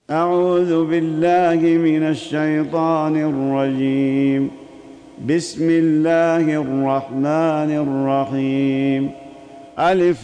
أعوذ بالله من الشيطان الرجيم. بسم الله الرحمن الرحيم. ألف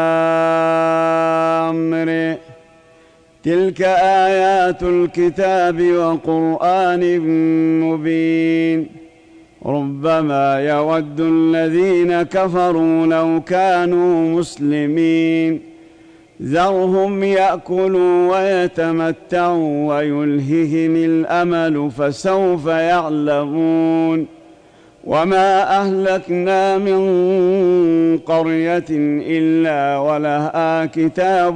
لام ر. تلك آيات الكتاب وقرآن مبين. ربما يود الذين كفروا لو كانوا مسلمين. ذرهم يأكلوا ويتمتعوا ويلههم الأمل فسوف يعلمون. وما أهلكنا من قرية إلا ولها كتاب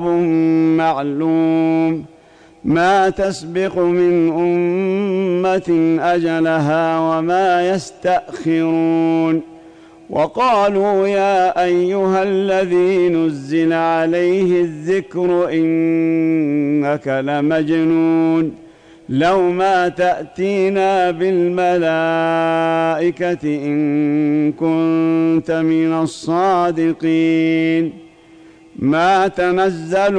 معلوم ما تسبق من أمة أجلها وما يستأخرون. وقالوا يا أيها الذي نزل عليه الذكر إنك لمجنون لو ما تأتينا بالملائكة إن كنت من الصادقين. ما تنزل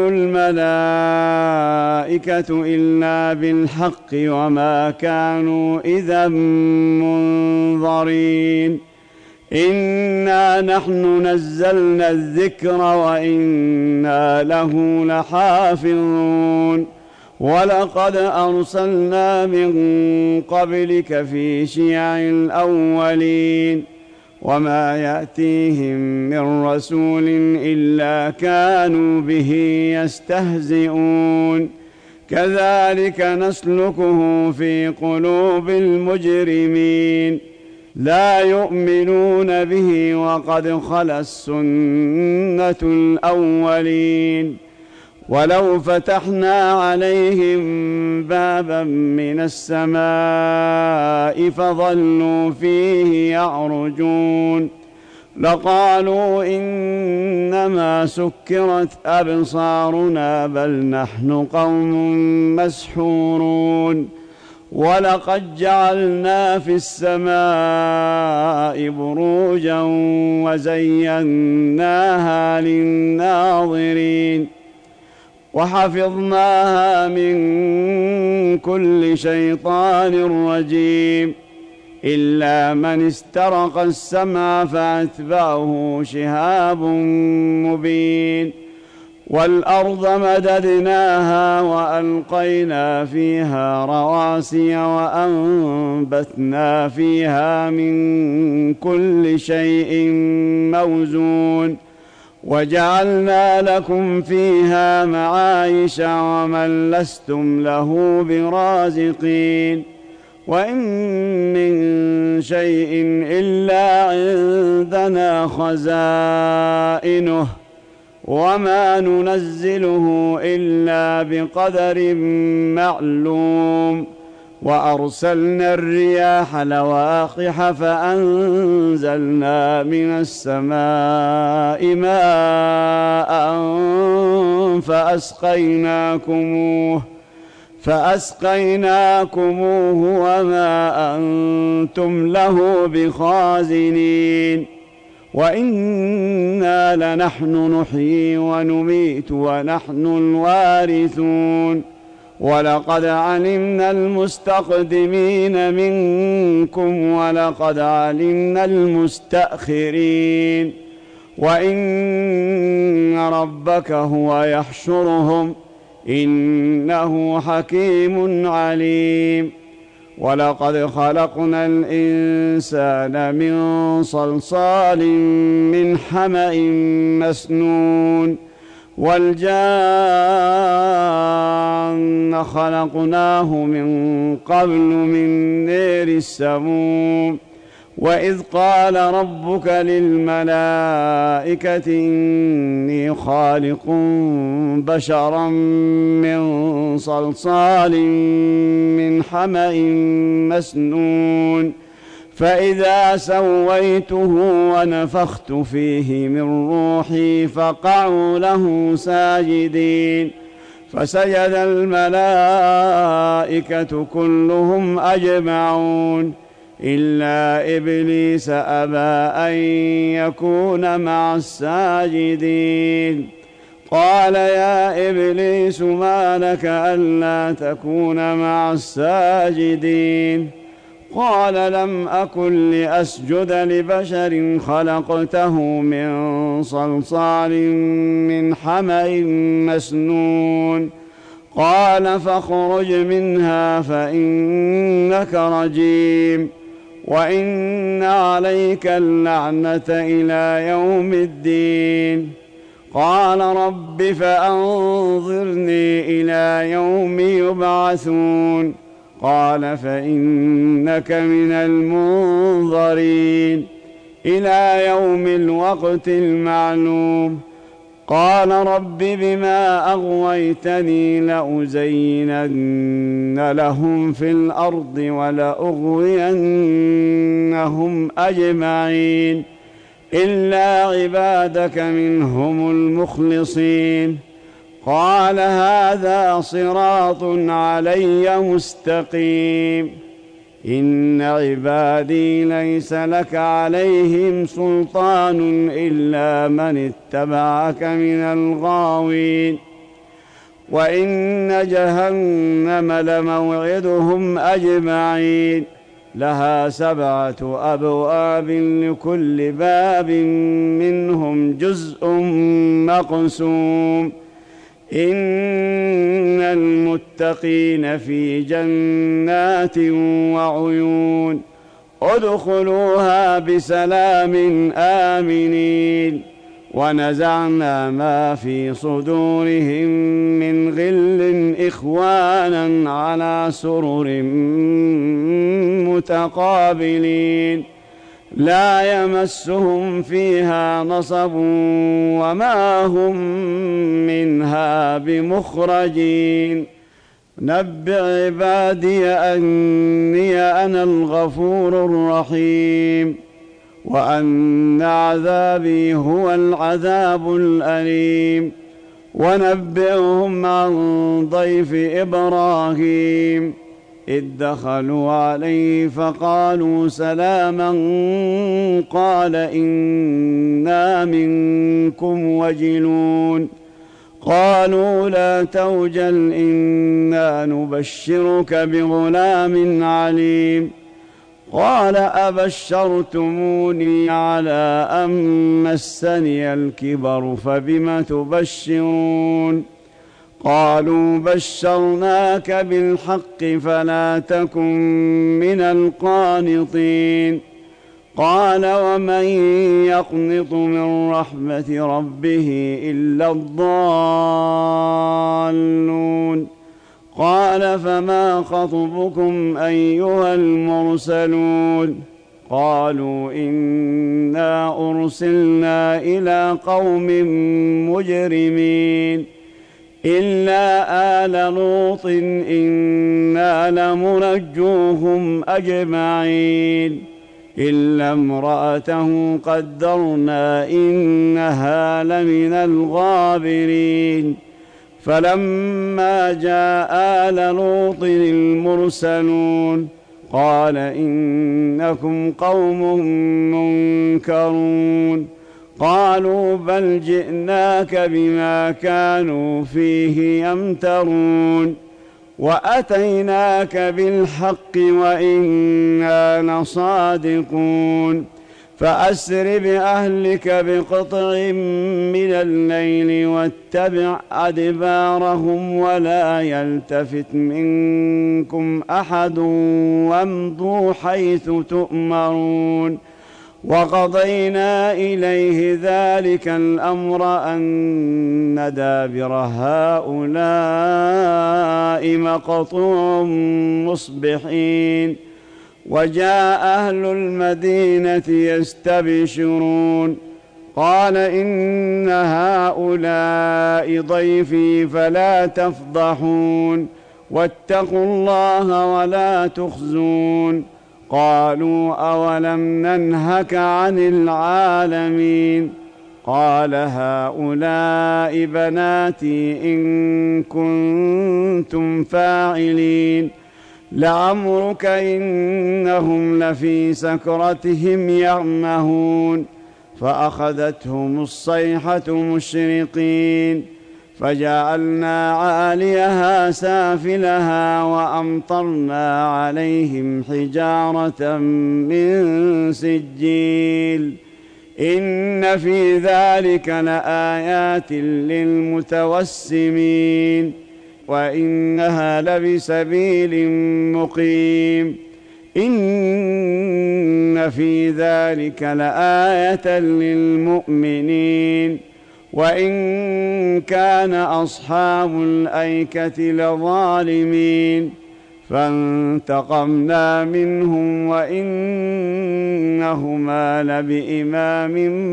الملائكة إلا بالحق وما كانوا إذا منظرين. إنا نحن نزلنا الذكر وإنا له لحافظون. ولقد أرسلنا من قبلك في شيع الأولين وما يأتيهم من رسول إلا كانوا به يستهزئون. كذلك نسلكه في قلوب المجرمين لا يؤمنون به وقد خلت سنة الأولين. ولو فتحنا عليهم بابا من السماء فظلوا فيه يعرجون لقالوا إنما سكرت أبصارنا بل نحن قوم مسحورون. ولقد جعلنا في السماء بروجا وزيناها للناظرين وحفظناها من كل شيطان رجيم إلا من استرق السمع فأتبعه شهاب مبين. والأرض مددناها وألقينا فيها رواسي وأنبتنا فيها من كل شيء موزون وجعلنا لكم فيها معايش ومن لستم له برازقين. وإن من شيء إلا عندنا خزائنه وما ننزله إلا بقدر معلوم. وأرسلنا الرياح لواقح فأنزلنا من السماء ماء فأسقيناكموه وما أنتم له بخازنين. وإنا لنحن نحيي ونميت ونحن الوارثون. ولقد علمنا المستقدمين منكم ولقد علمنا المستأخرين. وإن ربك هو يحشرهم إنه حكيم عليم. ولقد خلقنا الإنسان من صلصال من حمأ مسنون والجان خلقناه من قبل من نار السموم. وإذ قال ربك للملائكة إني خالق بشرا من صلصال من حمأ مسنون فإذا سويته ونفخت فيه من روحي فقعوا له ساجدين. فسجد الملائكة كلهم أجمعون إلا إبليس أبى أن يكون مع الساجدين. قال يا إبليس ما لك ألا تكون مع الساجدين؟ قال لم أكن لأسجد لبشر خلقته من صلصال من حمأ مسنون. قال فاخرج منها فإنك رجيم وإن عليك اللعنة إلى يوم الدين. قال رب فأنظرني إلى يوم يبعثون. قال فإنك من المنظرين إلى يوم الوقت المعلوم. قال رب بما أغويتني لأزينن لهم في الأرض ولأغوينهم أجمعين إلا عبادك منهم المخلصين. قال هذا صراط علي مستقيم. إن عبادي ليس لك عليهم سلطان إلا من اتبعك من الغاوين. وإن جهنم لموعدهم أجمعين لها 7 أبواب لكل باب منهم جزء مقسوم. إن المتقين في جنات وعيون ادخلوها بسلام آمنين. ونزعنا ما في صدورهم من غل إخوانا على سرر متقابلين لا يمسهم فيها نصب وما هم منها بمخرجين. نبئ عبادي أني أنا الغفور الرحيم وأن عذابي هو العذاب الأليم. ونبئهم عن ضيف إبراهيم إذ دخلوا عليه فقالوا سلاما قال إنا منكم وجلون. قالوا لا توجل إنا نبشرك بغلام عليم. قال أبشرتموني على أن مسني الكبر فبم تبشرون؟ قالوا بشرناك بالحق فلا تكن من القانطين. قال ومن يقنط من رحمة ربه إلا الضالون. قال فما خطبكم أيها المرسلون؟ قالوا إنا أرسلنا إلى قوم مجرمين إلا آل لوط إنا لمنجوهم أجمعين إلا امرأته قدرنا إنها لمن الغابرين. فلما جاء آل لوط المرسلون قال إنكم قوم منكرون. قالوا بل جئناك بما كانوا فيه يمترون وأتيناك بالحق وإنا لصادقون. فأسر بأهلك بقطع من الليل واتبع أدبارهم ولا يلتفت منكم أحد وامضوا حيث تؤمرون. وقضينا إليه ذلك الأمر أن دابر هؤلاء مقطوع مصبحين. وجاء أهل المدينة يستبشرون قال إن هؤلاء ضيفي فلا تفضحون واتقوا الله ولا تخزون. قالوا أولم ننهك عن العالمين؟ قال هؤلاء بناتي إن كنتم فاعلين. لعمرك إنهم لفي سكرتهم يعمهون. فأخذتهم الصيحة مشرقين فجعلنا عاليها سافلها وأمطرنا عليهم حجارة من سجيل إن في ذلك لآيات للمتوسمين وإنها لبسبيل مقيم إن في ذلك لآية للمؤمنين وإن كان أصحاب الأيكة لظالمين فانتقمنا منهم وإنهما لبإمام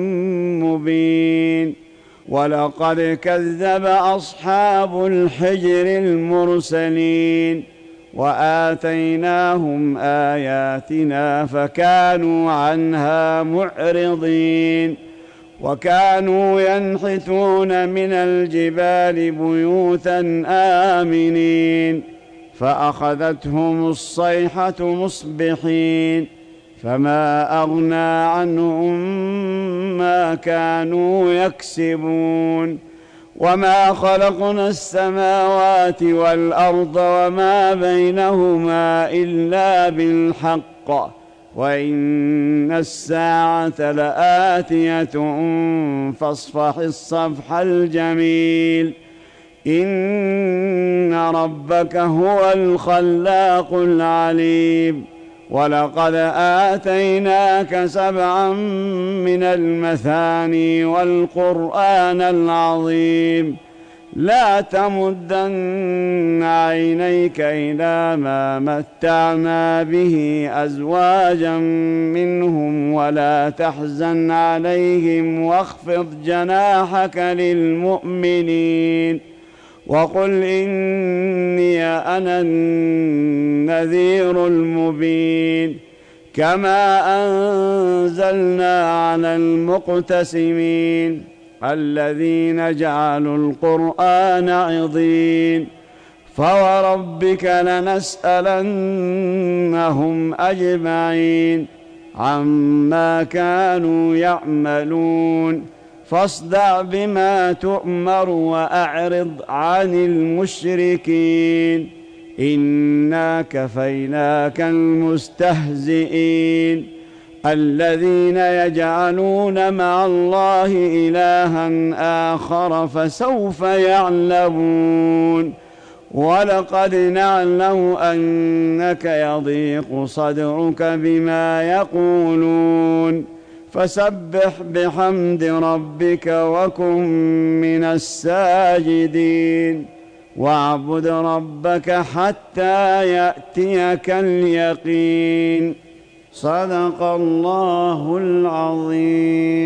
مبين ولقد كذب أصحاب الحجر المرسلين وآتيناهم آياتنا فكانوا عنها معرضين وكانوا ينحتون من الجبال بيوتا آمنين فأخذتهم الصيحة مصبحين فما أغنى عنهم ما كانوا يكسبون وما خلقنا السماوات والأرض وما بينهما إلا بالحق وإن الساعة لآتية فاصفح الصفح الجميل إن ربك هو الخلاق العليم ولقد آتيناك 7 من المثاني والقرآن العظيم لا تمدن عينيك إلى ما متعنا به أزواجا منهم ولا تحزن عليهم واخفض جناحك للمؤمنين وقل إني أنا النذير المبين كما أنزلنا على المقتسمين الذين جعلوا القرآن عضين فوربك لنسألنهم أجمعين عما كانوا يعملون فاصدع بما تؤمر وأعرض عن المشركين إنا كفيناك المستهزئين الذين يجعلون مع الله إلها آخر فسوف يعلمون ولقد نعلم أنك يضيق صدرك بما يقولون فسبح بحمد ربك وكن من الساجدين واعبد ربك حتى يأتيك اليقين صدق الله العظيم.